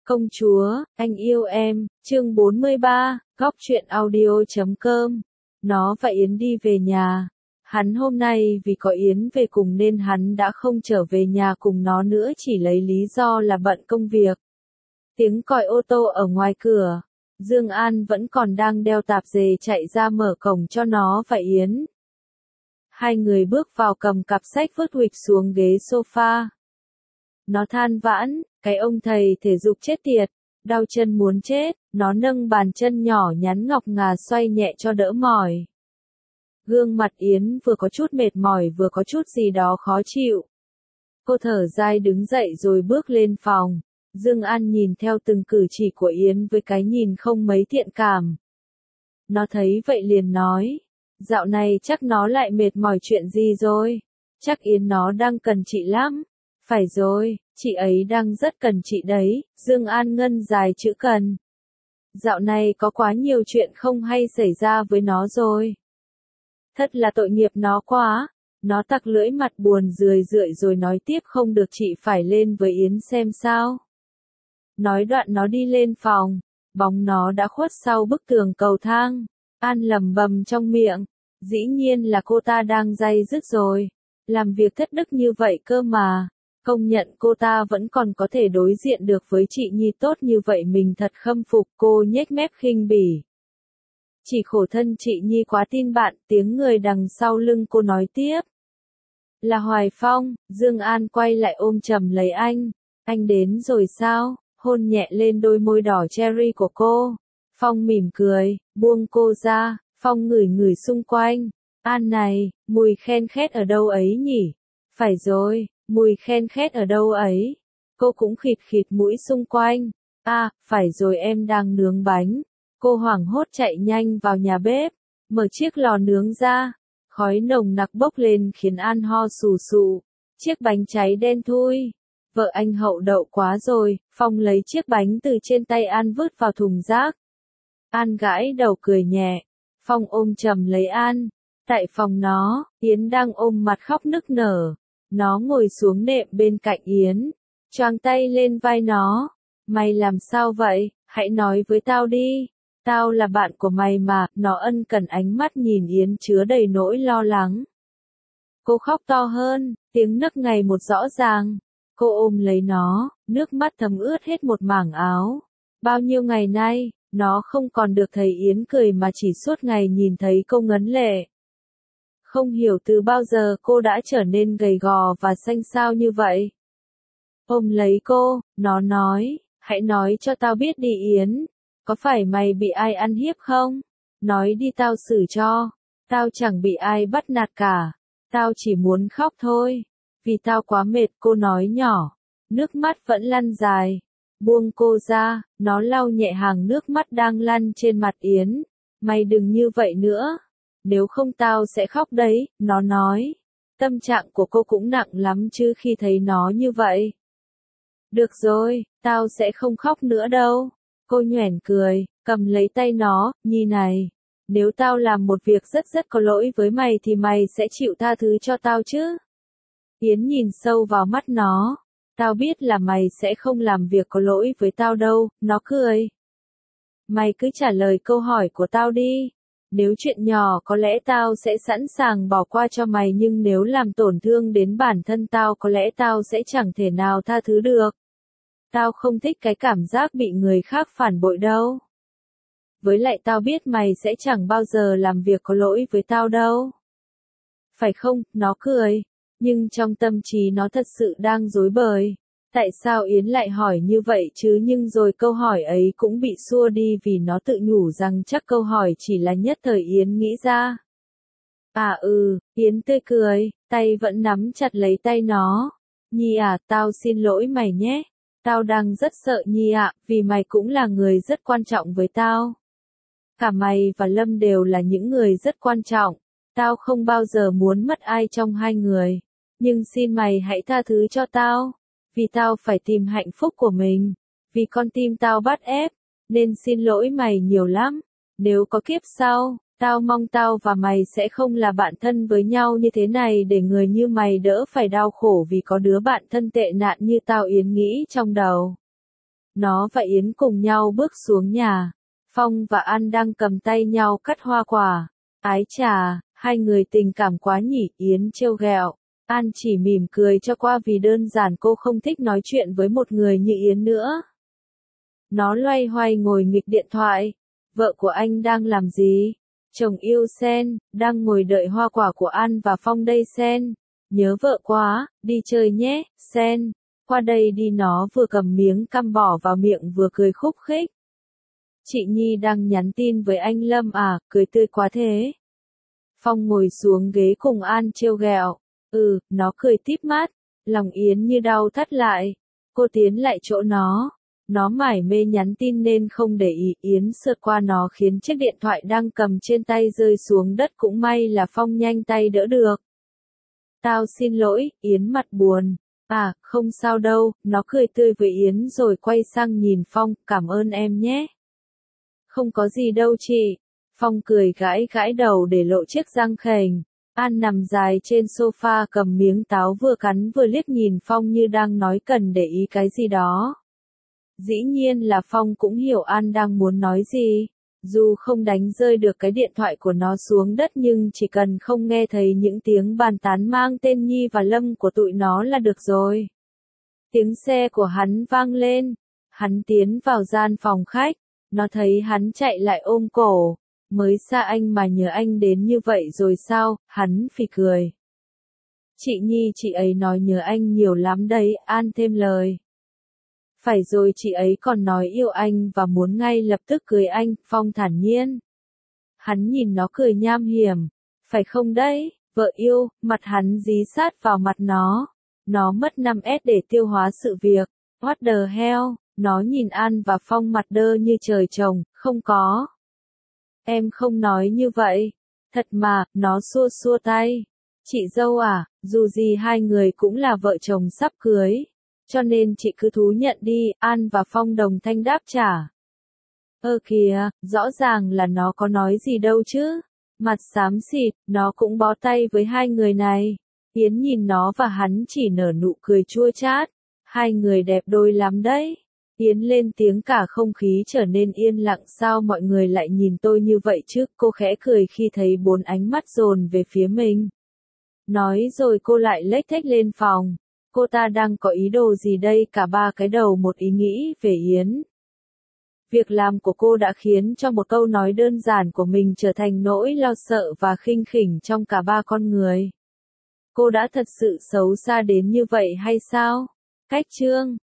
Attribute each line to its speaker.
Speaker 1: Công chúa, anh yêu em, chương 43, góc truyện audio.com. Nó và Yến đi về nhà. Hắn hôm nay vì có Yến về cùng nên hắn đã không trở về nhà cùng nó nữa, chỉ lấy lý do là bận công việc. Tiếng còi ô tô ở ngoài cửa. Dương An vẫn còn đang đeo tạp dề chạy ra mở cổng cho nó và Yến. Hai người bước vào cầm cặp sách vứt huỵch xuống ghế sofa. Nó than vãn, cái ông thầy thể dục chết tiệt, đau chân muốn chết, nó nâng bàn chân nhỏ nhắn ngọc ngà xoay nhẹ cho đỡ mỏi. Gương mặt Yến vừa có chút mệt mỏi vừa có chút gì đó khó chịu. Cô thở dài đứng dậy rồi bước lên phòng. Dương An nhìn theo từng cử chỉ của Yến với cái nhìn không mấy thiện cảm. Nó thấy vậy liền nói, dạo này chắc nó lại mệt mỏi chuyện gì rồi, chắc Yến nó đang cần chị lắm. Phải rồi, chị ấy đang rất cần chị đấy, Dương An ngân dài chữ cần. Dạo này có quá nhiều chuyện không hay xảy ra với nó rồi. Thật là tội nghiệp nó quá. Nó tặc lưỡi mặt buồn rười rượi rồi nói tiếp, không được chị phải lên với Yến xem sao. Nói đoạn nó đi lên phòng, bóng nó đã khuất sau bức tường cầu thang. An lẩm bẩm trong miệng, dĩ nhiên là cô ta đang day dứt rồi. Làm việc thất đức như vậy cơ mà. Công nhận cô ta vẫn còn có thể đối diện được với chị Nhi tốt như vậy, mình thật khâm phục. Cô nhếch mép khinh bỉ. Chỉ khổ thân chị Nhi quá tin bạn. Tiếng người đằng sau lưng cô nói tiếp. Là Hoài Phong. Dương An quay lại ôm chầm lấy anh. Anh đến rồi sao? Hôn nhẹ lên đôi môi đỏ cherry của cô. Phong mỉm cười, buông cô ra. Phong ngửi ngửi xung quanh. An này, mùi khen khét ở đâu ấy nhỉ? Phải rồi, mùi khen khét ở đâu ấy? Cô cũng khịt khịt mũi xung quanh. À, phải rồi, em đang nướng bánh. Cô hoảng hốt chạy nhanh vào nhà bếp, mở chiếc lò nướng ra. Khói nồng nặc bốc lên khiến An ho sù sụ. Chiếc bánh cháy đen thui. Vợ anh hậu đậu quá rồi. Phong lấy chiếc bánh từ trên tay An vứt vào thùng rác. An gãi đầu cười nhẹ. Phong ôm chầm lấy An. Tại phòng nó, Yến đang ôm mặt khóc nức nở. Nó ngồi xuống nệm bên cạnh Yến, choàng tay lên vai nó. Mày làm sao vậy? Hãy nói với tao đi. Tao là bạn của mày mà. Nó ân cần ánh mắt nhìn Yến chứa đầy nỗi lo lắng. Cô khóc to hơn, tiếng nấc ngày một rõ ràng. Cô ôm lấy nó, nước mắt thấm ướt hết một mảng áo. Bao nhiêu ngày nay, nó không còn được thấy Yến cười mà chỉ suốt ngày nhìn thấy cô ngấn lệ. Không hiểu từ bao giờ cô đã trở nên gầy gò và xanh xao như vậy. Ôm lấy cô, nó nói, hãy nói cho tao biết đi Yến, có phải mày bị ai ăn hiếp không? Nói đi tao xử cho. Tao chẳng bị ai bắt nạt cả. Tao chỉ muốn khóc thôi. Vì tao quá mệt, cô nói nhỏ. Nước mắt vẫn lăn dài. Buông cô ra, nó lau nhẹ hàng nước mắt đang lăn trên mặt Yến. Mày đừng như vậy nữa. Nếu không tao sẽ khóc đấy, nó nói. Tâm trạng của cô cũng nặng lắm chứ khi thấy nó như vậy. Được rồi, tao sẽ không khóc nữa đâu. Cô nhoẻn cười, cầm lấy tay nó, Nhi này. Nếu tao làm một việc rất có lỗi với mày thì mày sẽ chịu tha thứ cho tao chứ? Yến nhìn sâu vào mắt nó. Tao biết là mày sẽ không làm việc có lỗi với tao đâu, nó cười. Mày cứ trả lời câu hỏi của tao đi. Nếu chuyện nhỏ có lẽ tao sẽ sẵn sàng bỏ qua cho mày, nhưng nếu làm tổn thương đến bản thân tao có lẽ tao sẽ chẳng thể nào tha thứ được. Tao không thích cái cảm giác bị người khác phản bội đâu. Với lại tao biết mày sẽ chẳng bao giờ làm việc có lỗi với tao đâu. Phải không? Nó cười. Nhưng trong tâm trí nó thật sự đang rối bời. Tại sao Yến lại hỏi như vậy chứ? Nhưng rồi câu hỏi ấy cũng bị xua đi vì nó tự nhủ rằng chắc câu hỏi chỉ là nhất thời Yến nghĩ ra. À Yến tươi cười, tay vẫn nắm chặt lấy tay nó. Nhi à, tao xin lỗi mày nhé. Tao đang rất sợ Nhi ạ, vì mày cũng là người rất quan trọng với tao. Cả mày và Lâm đều là những người rất quan trọng. Tao không bao giờ muốn mất ai trong hai người. Nhưng xin mày hãy tha thứ cho tao. Vì tao phải tìm hạnh phúc của mình. Vì con tim tao bắt ép. Nên xin lỗi mày nhiều lắm. Nếu có kiếp sau, tao mong tao và mày sẽ không là bạn thân với nhau như thế này để người như mày đỡ phải đau khổ vì có đứa bạn thân tệ nạn như tao. Yến nghĩ trong đầu. Nó và Yến cùng nhau bước xuống nhà. Phong và An đang cầm tay nhau cắt hoa quả. Ái chà, hai người tình cảm quá nhỉ, Yến trêu ghẹo. An chỉ mỉm cười cho qua vì đơn giản cô không thích nói chuyện với một người như Yến nữa. Nó loay hoay ngồi nghịch điện thoại. Vợ của anh đang làm gì? Chồng yêu Sen, đang ngồi đợi hoa quả của An và Phong đây Sen. Nhớ vợ quá, đi chơi nhé, Sen. Qua đây đi, nó vừa cầm miếng cam bỏ vào miệng vừa cười khúc khích. Chị Nhi đang nhắn tin với anh Lâm à, cười tươi quá thế. Phong ngồi xuống ghế cùng An trêu ghẹo. Nó cười tít mắt. Lòng Yến như đau thắt lại. Cô tiến lại chỗ nó. Nó mải mê nhắn tin nên không để ý. Yến sượt qua nó khiến chiếc điện thoại đang cầm trên tay rơi xuống đất, cũng may là Phong nhanh tay đỡ được. Tao xin lỗi, Yến mặt buồn. À, không sao đâu, nó cười tươi với Yến rồi quay sang nhìn Phong, cảm ơn em nhé. Không có gì đâu chị. Phong cười gãi gãi đầu để lộ chiếc răng khènh. An nằm dài trên sofa cầm miếng táo vừa cắn vừa liếc nhìn Phong như đang nói cần để ý cái gì đó. Dĩ nhiên là Phong cũng hiểu An đang muốn nói gì. Dù không đánh rơi được cái điện thoại của nó xuống đất nhưng chỉ cần không nghe thấy những tiếng bàn tán mang tên Nhi và Lâm của tụi nó là được rồi. Tiếng xe của hắn vang lên. Hắn tiến vào gian phòng khách. Nó thấy hắn chạy lại ôm cổ. Mới xa anh mà nhớ anh đến như vậy rồi sao? Hắn phì cười. Chị Nhi, chị ấy nói nhớ anh nhiều lắm đấy, An thêm lời. Phải rồi, chị ấy còn nói yêu anh và muốn ngay lập tức cưới anh, Phong thản nhiên. Hắn nhìn nó cười nham hiểm. Phải không đấy, vợ yêu, mặt hắn dí sát vào mặt nó. Nó mất 5S để tiêu hóa sự việc. What the hell, nó nhìn An và Phong mặt đơ như trời trồng, không có. Em không nói như vậy. Thật mà, nó xua xua tay. Chị dâu à, dù gì hai người cũng là vợ chồng sắp cưới. Cho nên chị cứ thú nhận đi, An và Phong đồng thanh đáp trả. Kìa, rõ ràng là nó có nói gì đâu chứ. Mặt xám xịt, nó cũng bó tay với hai người này. Yến nhìn nó và hắn chỉ nở nụ cười chua chát. Hai người đẹp đôi lắm đấy. Yến lên tiếng, cả không khí trở nên yên lặng. Sao mọi người lại nhìn tôi như vậy chứ? Cô khẽ cười khi thấy 4 ánh mắt dồn về phía mình. Nói rồi cô lại lếch thếch lên phòng. Cô ta đang có ý đồ gì đây? Cả ba cái đầu một ý nghĩ về Yến. Việc làm của cô đã khiến cho một câu nói đơn giản của mình trở thành nỗi lo sợ và khinh khỉnh trong cả ba con người. Cô đã thật sự xấu xa đến như vậy hay sao? Cách chương